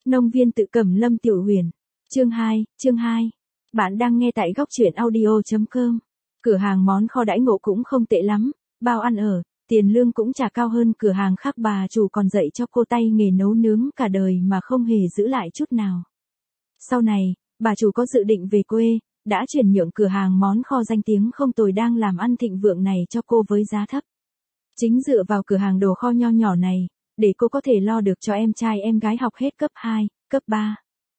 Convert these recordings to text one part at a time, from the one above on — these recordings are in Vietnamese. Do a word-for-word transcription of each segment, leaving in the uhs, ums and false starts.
Nông viên tự cầm Lâm Tiểu Huyền. Chương hai, chương hai. Bạn đang nghe tại góc truyện audio chấm com. Cửa hàng món kho đãi ngộ cũng không tệ lắm, bao ăn ở, tiền lương cũng chả cao hơn cửa hàng khác, bà chủ còn dạy cho cô tay nghề nấu nướng cả đời mà không hề giữ lại chút nào. Sau này, bà chủ có dự định về quê, đã chuyển nhượng cửa hàng món kho danh tiếng không tồi đang làm ăn thịnh vượng này cho cô với giá thấp. Chính dựa vào cửa hàng đồ kho nho nhỏ này, để cô có thể lo được cho em trai em gái học hết cấp hai, cấp ba.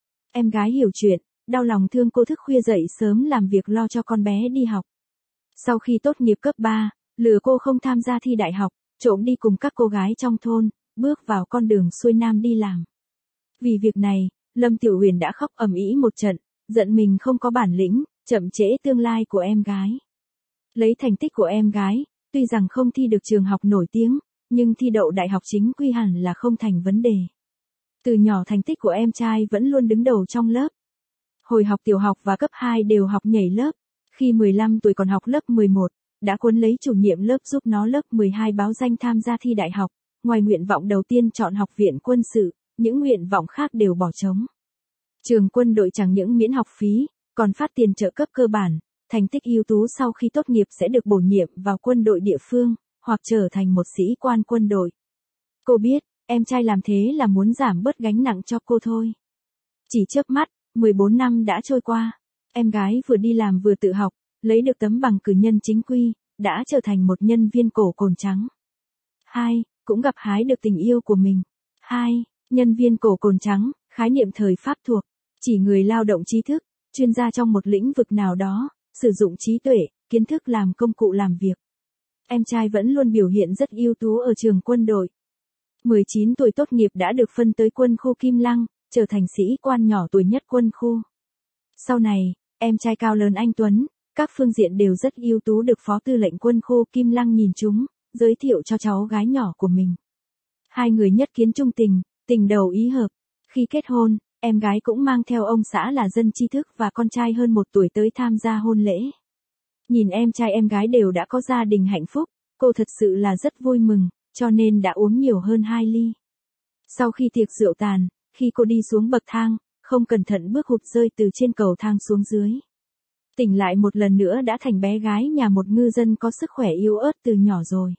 Em gái hiểu chuyện, đau lòng thương cô thức khuya dậy sớm làm việc lo cho con bé đi học. Sau khi tốt nghiệp cấp ba, lừa cô không tham gia thi đại học, trộm đi cùng các cô gái trong thôn, bước vào con đường xuôi nam đi làm. Vì việc này, Lâm Tiểu Huyền đã khóc ầm ĩ một trận, giận mình không có bản lĩnh, chậm trễ tương lai của em gái. Lấy thành tích của em gái, tuy rằng không thi được trường học nổi tiếng, nhưng thi đậu đại học chính quy hẳn là không thành vấn đề. Từ nhỏ thành tích của em trai vẫn luôn đứng đầu trong lớp. Hồi học tiểu học và cấp hai đều học nhảy lớp, khi mười lăm tuổi còn học lớp mười một, đã cuốn lấy chủ nhiệm lớp giúp nó lớp mười hai báo danh tham gia thi đại học, ngoài nguyện vọng đầu tiên chọn học viện quân sự, những nguyện vọng khác đều bỏ trống. Trường quân đội chẳng những miễn học phí, còn phát tiền trợ cấp cơ bản, thành tích ưu tú sau khi tốt nghiệp sẽ được bổ nhiệm vào quân đội địa phương, hoặc trở thành một sĩ quan quân đội. Cô biết, em trai làm thế là muốn giảm bớt gánh nặng cho cô thôi. Chỉ chớp mắt, mười bốn năm đã trôi qua, em gái vừa đi làm vừa tự học, lấy được tấm bằng cử nhân chính quy, đã trở thành một nhân viên cổ cồn trắng. Hai, cũng gặp hái được tình yêu của mình. Hai, nhân viên cổ cồn trắng, khái niệm thời Pháp thuộc, chỉ người lao động trí thức, chuyên gia trong một lĩnh vực nào đó, sử dụng trí tuệ, kiến thức làm công cụ làm việc. Em trai vẫn luôn biểu hiện rất ưu tú ở trường quân đội. mười chín tuổi tốt nghiệp đã được phân tới quân khu Kim Lăng, trở thành sĩ quan nhỏ tuổi nhất quân khu. Sau này, em trai cao lớn anh tuấn, các phương diện đều rất ưu tú được Phó Tư lệnh quân khu Kim Lăng nhìn chúng, giới thiệu cho cháu gái nhỏ của mình. Hai người nhất kiến trung tình, tình đầu ý hợp. Khi kết hôn, em gái cũng mang theo ông xã là dân tri thức và con trai hơn một tuổi tới tham gia hôn lễ. Nhìn em trai em gái đều đã có gia đình hạnh phúc, cô thật sự là rất vui mừng, cho nên đã uống nhiều hơn hai ly. Sau khi tiệc rượu tàn, khi cô đi xuống bậc thang, không cẩn thận bước hụt rơi từ trên cầu thang xuống dưới. Tỉnh lại một lần nữa đã thành bé gái nhà một ngư dân có sức khỏe yếu ớt từ nhỏ rồi.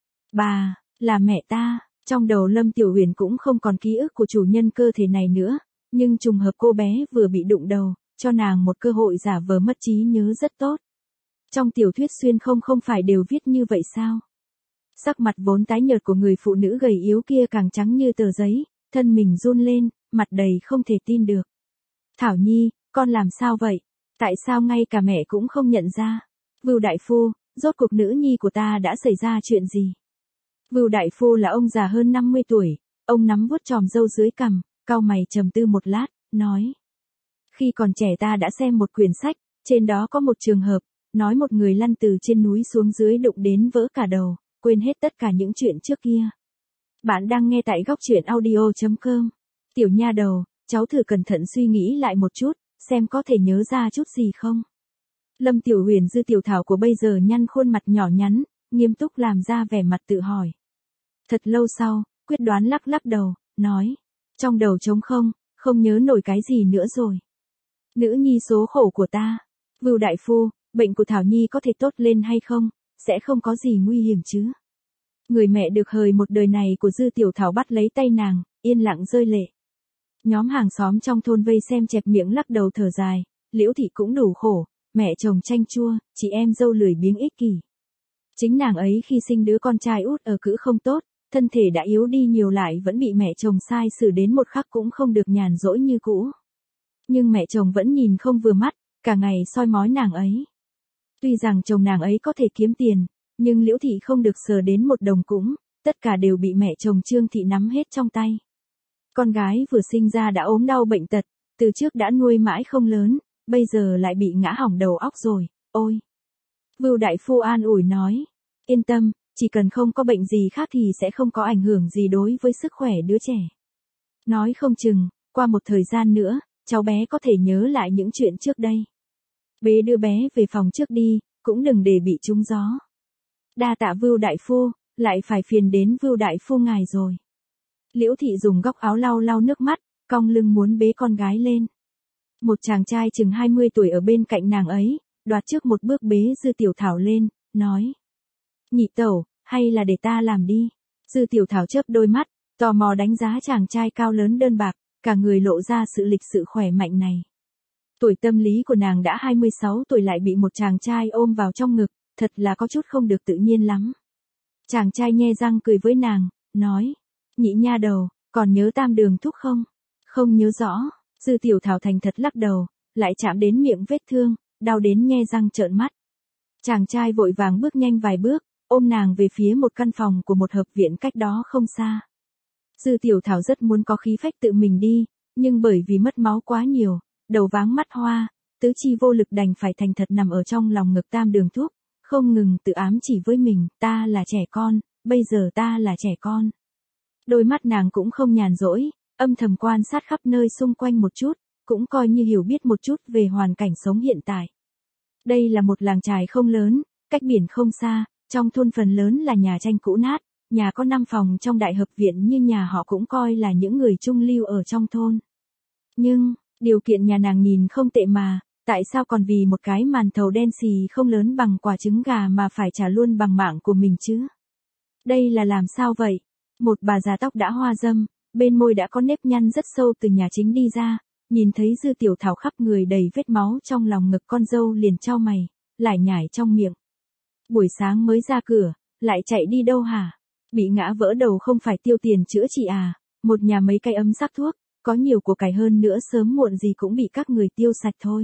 Bà, là mẹ ta, trong đầu Lâm Tiểu Huyền cũng không còn ký ức của chủ nhân cơ thể này nữa, nhưng trùng hợp cô bé vừa bị đụng đầu, cho nàng một cơ hội giả vờ mất trí nhớ rất tốt. Trong tiểu thuyết xuyên không không phải đều viết như vậy sao? Sắc mặt vốn tái nhợt của người phụ nữ gầy yếu kia càng trắng như tờ giấy, thân mình run lên, mặt đầy không thể tin được. Thảo Nhi, con làm sao vậy? Tại sao ngay cả mẹ cũng không nhận ra? Vưu đại phu, rốt cuộc nữ nhi của ta đã xảy ra chuyện gì? Vưu đại phu là ông già hơn năm mươi tuổi, ông nắm vuốt chòm râu dưới cằm, cau mày trầm tư một lát, nói. Khi còn trẻ ta đã xem một quyển sách, trên đó có một trường hợp, nói một người lăn từ trên núi xuống dưới đụng đến vỡ cả đầu, quên hết tất cả những chuyện trước kia. Bạn đang nghe tại góc truyện audio chấm com. Tiểu nha đầu, cháu thử cẩn thận suy nghĩ lại một chút, xem có thể nhớ ra chút gì không. Lâm Tiểu Huyền Dư Tiểu Thảo của bây giờ nhăn khuôn mặt nhỏ nhắn, nghiêm túc làm ra vẻ mặt tự hỏi. Thật lâu sau, quyết đoán lắc lắc đầu, nói. Trong đầu trống không, không nhớ nổi cái gì nữa rồi. Nữ nhi số khổ của ta. Vưu đại phu, bệnh của Thảo Nhi có thể tốt lên hay không, sẽ không có gì nguy hiểm chứ. Người mẹ được hời một đời này của Dư Tiểu Thảo bắt lấy tay nàng, yên lặng rơi lệ. Nhóm hàng xóm trong thôn vây xem chẹp miệng lắc đầu thở dài, Liễu thị cũng đủ khổ, mẹ chồng chanh chua, chị em dâu lười biếng ích kỷ. Chính nàng ấy khi sinh đứa con trai út ở cữ không tốt, thân thể đã yếu đi nhiều lại vẫn bị mẹ chồng sai xử đến một khắc cũng không được nhàn rỗi như cũ. Nhưng mẹ chồng vẫn nhìn không vừa mắt, cả ngày soi mói nàng ấy. Tuy rằng chồng nàng ấy có thể kiếm tiền, nhưng Liễu thị không được sờ đến một đồng cũng, tất cả đều bị mẹ chồng Trương thị nắm hết trong tay. Con gái vừa sinh ra đã ốm đau bệnh tật, từ trước đã nuôi mãi không lớn, bây giờ lại bị ngã hỏng đầu óc rồi, ôi. Vưu đại phu an ủi nói, yên tâm, chỉ cần không có bệnh gì khác thì sẽ không có ảnh hưởng gì đối với sức khỏe đứa trẻ. Nói không chừng, qua một thời gian nữa, cháu bé có thể nhớ lại những chuyện trước đây. Bế đưa bé về phòng trước đi, cũng đừng để bị trúng gió. Đa tạ Vưu đại phu, lại phải phiền đến Vưu đại phu ngài rồi. Liễu thị dùng góc áo lau lau nước mắt, cong lưng muốn bế con gái lên. Một chàng trai chừng hai mươi tuổi ở bên cạnh nàng ấy, đoạt trước một bước bế Dư Tiểu Thảo lên, nói. Nhị tẩu, hay là để ta làm đi. Dư Tiểu Thảo chớp đôi mắt, tò mò đánh giá chàng trai cao lớn đơn bạc, cả người lộ ra sự lịch sự khỏe mạnh này. Tuổi tâm lý của nàng đã hai mươi sáu tuổi lại bị một chàng trai ôm vào trong ngực, thật là có chút không được tự nhiên lắm. Chàng trai nhe răng cười với nàng, nói. Nhị nha đầu, còn nhớ Tam Đường Thúc không? Không nhớ rõ. Dư Tiểu Thảo thành thật lắc đầu, lại chạm đến miệng vết thương, đau đến nhe răng trợn mắt. Chàng trai vội vàng bước nhanh vài bước, ôm nàng về phía một căn phòng của một hợp viện cách đó không xa. Dư Tiểu Thảo rất muốn có khí phách tự mình đi, nhưng bởi vì mất máu quá nhiều, đầu váng mắt hoa, tứ chi vô lực đành phải thành thật nằm ở trong lòng ngực Tam Đường Thúc, không ngừng tự ám chỉ với mình, ta là trẻ con, bây giờ ta là trẻ con. Đôi mắt nàng cũng không nhàn rỗi, âm thầm quan sát khắp nơi xung quanh một chút, cũng coi như hiểu biết một chút về hoàn cảnh sống hiện tại. Đây là một làng chài không lớn, cách biển không xa, trong thôn phần lớn là nhà tranh cũ nát, nhà có năm phòng trong đại hợp viện nhưng nhà họ cũng coi là những người trung lưu ở trong thôn. Nhưng, điều kiện nhà nàng nhìn không tệ mà, tại sao còn vì một cái màn thầu đen xì không lớn bằng quả trứng gà mà phải trả luôn bằng mạng của mình chứ? Đây là làm sao vậy? Một bà già tóc đã hoa râm, bên môi đã có nếp nhăn rất sâu từ nhà chính đi ra, nhìn thấy Dư Tiểu Thảo khắp người đầy vết máu trong lòng ngực con dâu liền chau mày, lải nhải trong miệng. Buổi sáng mới ra cửa, lại chạy đi đâu hả? Bị ngã vỡ đầu không phải tiêu tiền chữa trị à? Một nhà mấy cây ấm sắc thuốc, có nhiều của cải hơn nữa sớm muộn gì cũng bị các người tiêu sạch thôi.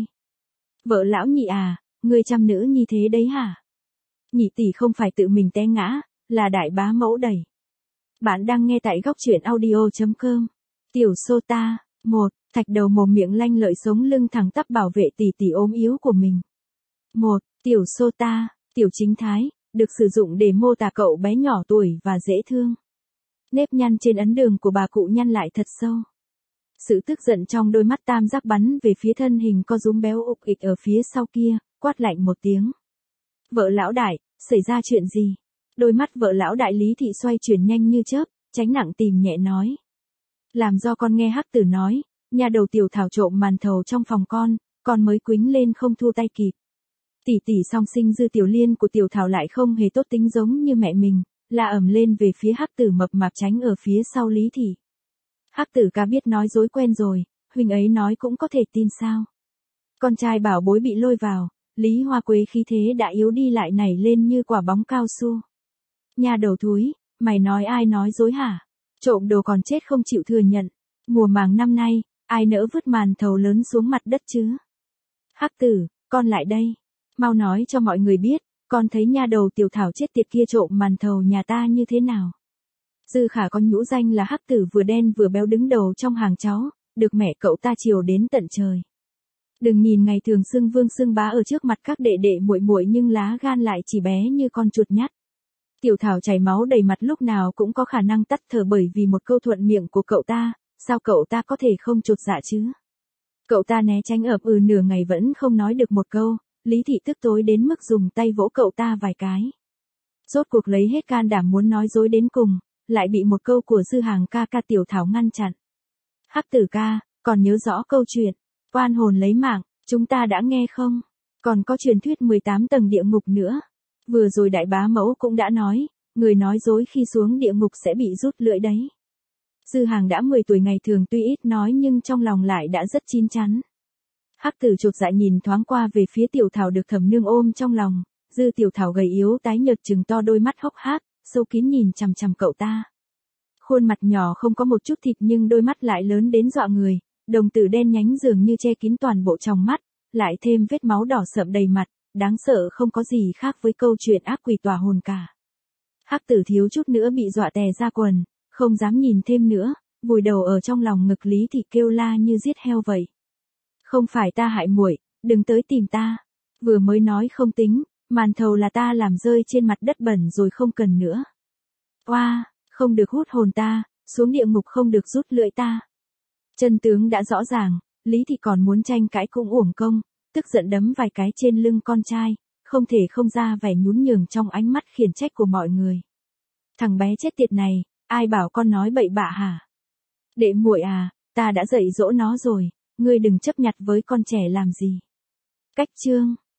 Vợ lão Nhị à, người chăm nữ như thế đấy hả? Nhị tỷ không phải tự mình té ngã, là đại bá mẫu đẩy. Bạn đang nghe tại góc truyện audio chấm com. Tiểu Sota, một, thạch đầu mồm miệng lanh lợi sống lưng thẳng tắp bảo vệ tỷ tỷ ốm yếu của mình. Một, Tiểu Sota, Tiểu Chính Thái, được sử dụng để mô tả cậu bé nhỏ tuổi và dễ thương. Nếp nhăn trên ấn đường của bà cụ nhăn lại thật sâu. Sự tức giận trong đôi mắt tam giác bắn về phía thân hình co rúm béo ục ịch ở phía sau kia, quát lạnh một tiếng. Vợ lão đại, xảy ra chuyện gì? Đôi mắt vợ lão đại Lý Thị xoay chuyển nhanh như chớp, tránh nặng tìm nhẹ nói. Làm do con nghe Hắc Tử nói, nhà đầu Tiểu Thảo trộm màn thầu trong phòng con, con mới quýnh lên không thu tay kịp. Tỷ tỷ song sinh Dư Tiểu Liên của Tiểu Thảo lại không hề tốt tính giống như mẹ mình, là ầm lên về phía Hắc Tử mập mạp tránh ở phía sau Lý Thị. Hắc Tử ca biết nói dối quen rồi, huynh ấy nói cũng có thể tin sao. Con trai bảo bối bị lôi vào, Lý Hoa Quế khí thế đã yếu đi lại nảy lên như quả bóng cao su. Nhà đầu thúi, mày nói ai nói dối hả? Trộm đồ còn chết không chịu thừa nhận. Mùa màng năm nay, ai nỡ vứt màn thầu lớn xuống mặt đất chứ? Hắc Tử, con lại đây. Mau nói cho mọi người biết, con thấy nha đầu Tiểu Thảo chết tiệt kia trộm màn thầu nhà ta như thế nào? Dư Khả con nhũ danh là Hắc Tử vừa đen vừa béo đứng đầu trong hàng cháu, được mẹ cậu ta chiều đến tận trời. Đừng nhìn ngày thường xưng vương xưng bá ở trước mặt các đệ đệ muội muội nhưng lá gan lại chỉ bé như con chuột nhắt. Tiểu Thảo chảy máu đầy mặt lúc nào cũng có khả năng tắt thở bởi vì một câu thuận miệng của cậu ta, sao cậu ta có thể không chột dạ chứ? Cậu ta né tránh ợp ừ nửa ngày vẫn không nói được một câu, Lý Thị tức tối đến mức dùng tay vỗ cậu ta vài cái. Rốt cuộc lấy hết can đảm muốn nói dối đến cùng, lại bị một câu của Dư Hàng ca ca Tiểu Thảo ngăn chặn. Hắc Tử ca, còn nhớ rõ câu chuyện, oan hồn lấy mạng, chúng ta đã nghe không? Còn có truyền thuyết mười tám tầng địa ngục nữa. Vừa rồi đại bá mẫu cũng đã nói, người nói dối khi xuống địa ngục sẽ bị rút lưỡi đấy. Dư Hàng đã mười tuổi ngày thường tuy ít nói nhưng trong lòng lại đã rất chín chắn. Hắc Tử chột dạ nhìn thoáng qua về phía Tiểu Thảo được Thẩm Nương ôm trong lòng, Dư Tiểu Thảo gầy yếu tái nhợt trừng to đôi mắt hốc hác, sâu kín nhìn chằm chằm cậu ta. Khuôn mặt nhỏ không có một chút thịt nhưng đôi mắt lại lớn đến dọa người, đồng tử đen nhánh dường như che kín toàn bộ tròng mắt, lại thêm vết máu đỏ sậm đầy mặt, đáng sợ không có gì khác với câu chuyện ác quỷ tỏa hồn cả. Hắc Tử thiếu chút nữa bị dọa tè ra quần, không dám nhìn thêm nữa, vùi đầu ở trong lòng ngực Lý Thị kêu la như giết heo vậy. Không phải ta hại muội, đừng tới tìm ta. Vừa mới nói không tính, màn thầu là ta làm rơi trên mặt đất bẩn rồi không cần nữa. Oa, không được hút hồn ta, xuống địa ngục không được rút lưỡi ta. Chân tướng đã rõ ràng, Lý Thị còn muốn tranh cãi cũng uổng công, tức giận đấm vài cái trên lưng con trai, không thể không ra vẻ nhún nhường trong ánh mắt khiển trách của mọi người. Thằng bé chết tiệt này, ai bảo con nói bậy bạ hả? Đệ muội à, Ta đã dạy dỗ nó rồi, ngươi đừng chấp nhặt với con trẻ làm gì. Cách chương